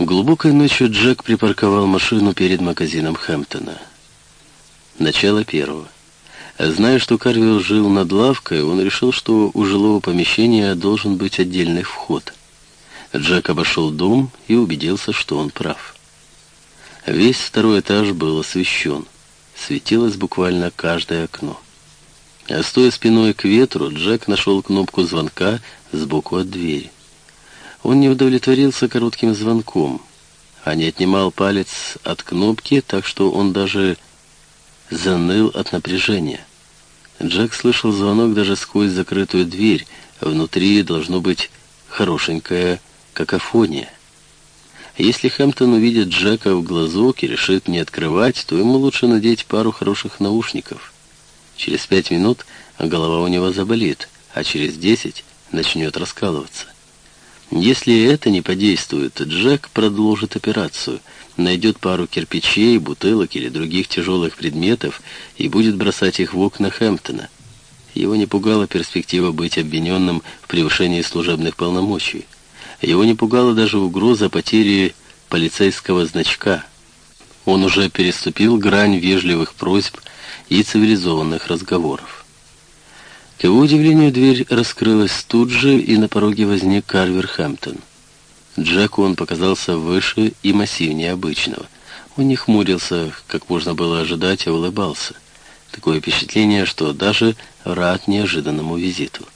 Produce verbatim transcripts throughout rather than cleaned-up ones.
Глубокой ночью Джек припарковал машину перед магазином Хэмптона. Начало первого. Зная, что Карвер жил над лавкой, он решил, что у жилого помещения должен быть отдельный вход. Джек обошел дом и убедился, что он прав. Весь второй этаж был освещен. Светилось буквально каждое окно. А стоя спиной к ветру, Джек нашел кнопку звонка сбоку от двери. Он не удовлетворился коротким звонком, а не отнимал палец от кнопки, так что он даже заныл от напряжения. Джек слышал звонок даже сквозь закрытую дверь. Внутри должно быть хорошенькая какофония. Если Хэмптон увидит Джека в глазок и решит не открывать, то ему лучше надеть пару хороших наушников. Через пять минут голова у него заболит, а через десять начнет раскалываться. Если это не подействует, Джек продолжит операцию, найдет пару кирпичей, бутылок или других тяжелых предметов и будет бросать их в окна Хэмптона. Его не пугала перспектива быть обвиненным в превышении служебных полномочий. Его не пугала даже угроза потери полицейского значка. Он уже переступил грань вежливых просьб и цивилизованных разговоров. К его удивлению, дверь раскрылась тут же, и на пороге возник Карвер Хэмптон. Джеку он показался выше и массивнее обычного. Он не хмурился, как можно было ожидать, а улыбался. Такое впечатление, что даже рад неожиданному визиту.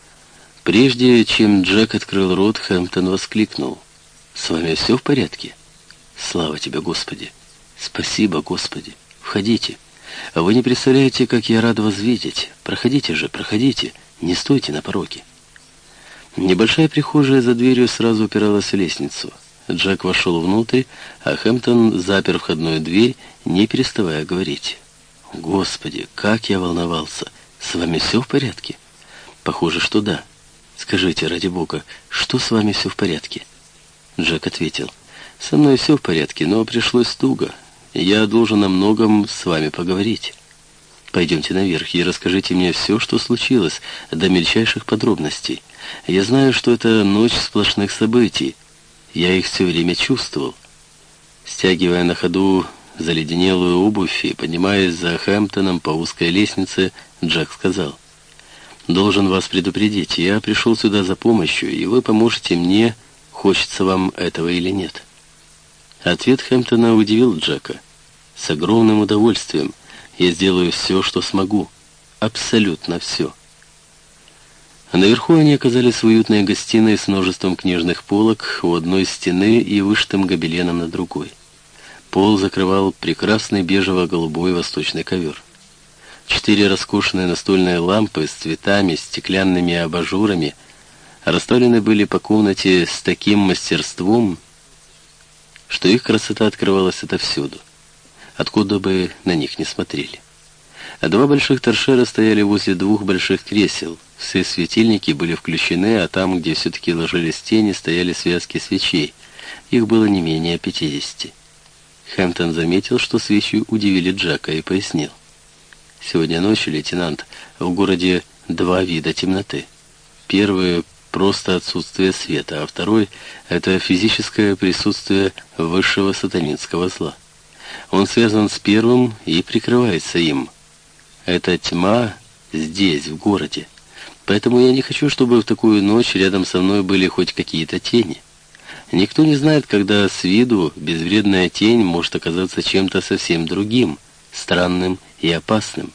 Прежде чем Джек открыл рот, Хэмптон воскликнул: «С вами все в порядке?» «Слава тебе, Господи!» «Спасибо, Господи! Входите! Вы не представляете, как я рад вас видеть! Проходите же, проходите! Не стойте на пороге!» Небольшая прихожая за дверью сразу упиралась в лестницу. Джек вошел внутрь, а Хэмптон запер входную дверь, не переставая говорить: «Господи, как я волновался! С вами все в порядке?» «Похоже, что да. Скажите, ради Бога, что с вами все в порядке?» Джек ответил: «Со мной все в порядке, но пришлось туго. Я должен о многом с вами поговорить. Пойдемте наверх и расскажите мне все, что случилось, до мельчайших подробностей. Я знаю, что это ночь сплошных событий. Я их все время чувствовал». Стягивая на ходу заледенелую обувь и поднимаясь за Хэмптоном по узкой лестнице, Джек сказал: «Должен вас предупредить, я пришел сюда за помощью, и вы поможете мне, хочется вам этого или нет». Ответ Хэмптона удивил Джека. «С огромным удовольствием. Я сделаю все, что смогу. Абсолютно все». Наверху они оказались в уютной гостиной с множеством книжных полок у одной стены и вышитым гобеленом на другой. Пол закрывал прекрасный бежево-голубой восточный ковер. Четыре роскошные настольные лампы с цветами, стеклянными абажурами расставлены были по комнате с таким мастерством, что их красота открывалась отовсюду, откуда бы на них ни смотрели. А два больших торшера стояли возле двух больших кресел. Все светильники были включены, а там, где все-таки ложились тени, стояли связки свечей. Их было не менее пятидесяти. Хэмптон заметил, что свечи удивили Джека, и пояснил: «Сегодня ночью, лейтенант, в городе два вида темноты. Первый — просто отсутствие света, а второй — это физическое присутствие высшего сатанинского зла. Он связан с первым и прикрывается им. Это тьма здесь, в городе. Поэтому я не хочу, чтобы в такую ночь рядом со мной были хоть какие-то тени. Никто не знает, когда с виду безвредная тень может оказаться чем-то совсем другим, странным и опасным».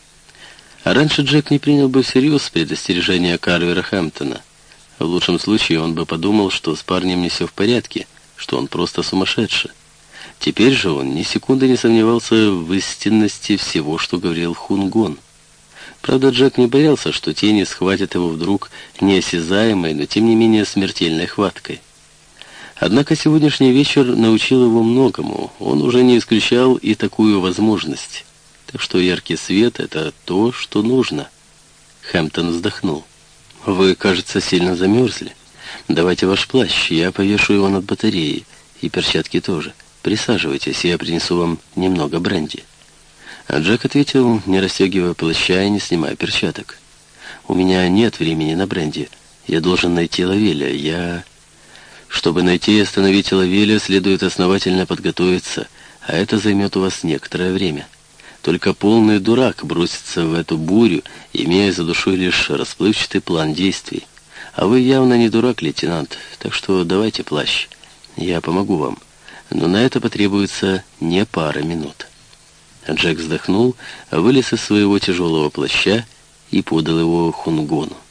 А раньше Джек не принял бы всерьез предостережение Карвера Хэмптона. В лучшем случае он бы подумал, что с парнем не все в порядке, что он просто сумасшедший. Теперь же он ни секунды не сомневался в истинности всего, что говорил Хунгон. Правда, Джек не боялся, что тени схватят его вдруг неосязаемой, но тем не менее смертельной хваткой. Однако сегодняшний вечер научил его многому. Он уже не исключал и такую возможность. Так что яркий свет — это то, что нужно. Хэмптон вздохнул. «Вы, кажется, сильно замерзли. Давайте ваш плащ, я повешу его над батареей. И перчатки тоже. Присаживайтесь, я принесу вам немного бренди». А Джек ответил, не расстегивая плаща и не снимая перчаток: «У меня нет времени на бренди. Я должен найти Лавеля. Я...» Чтобы найти и остановить Лавеля, следует основательно подготовиться, а это займет у вас некоторое время. Только полный дурак бросится в эту бурю, имея за душой лишь расплывчатый план действий. А вы явно не дурак, лейтенант, так что давайте плащ. Я помогу вам. Но на это потребуется не пара минут». Джек вздохнул, вылез из своего тяжелого плаща и подал его Хунгону.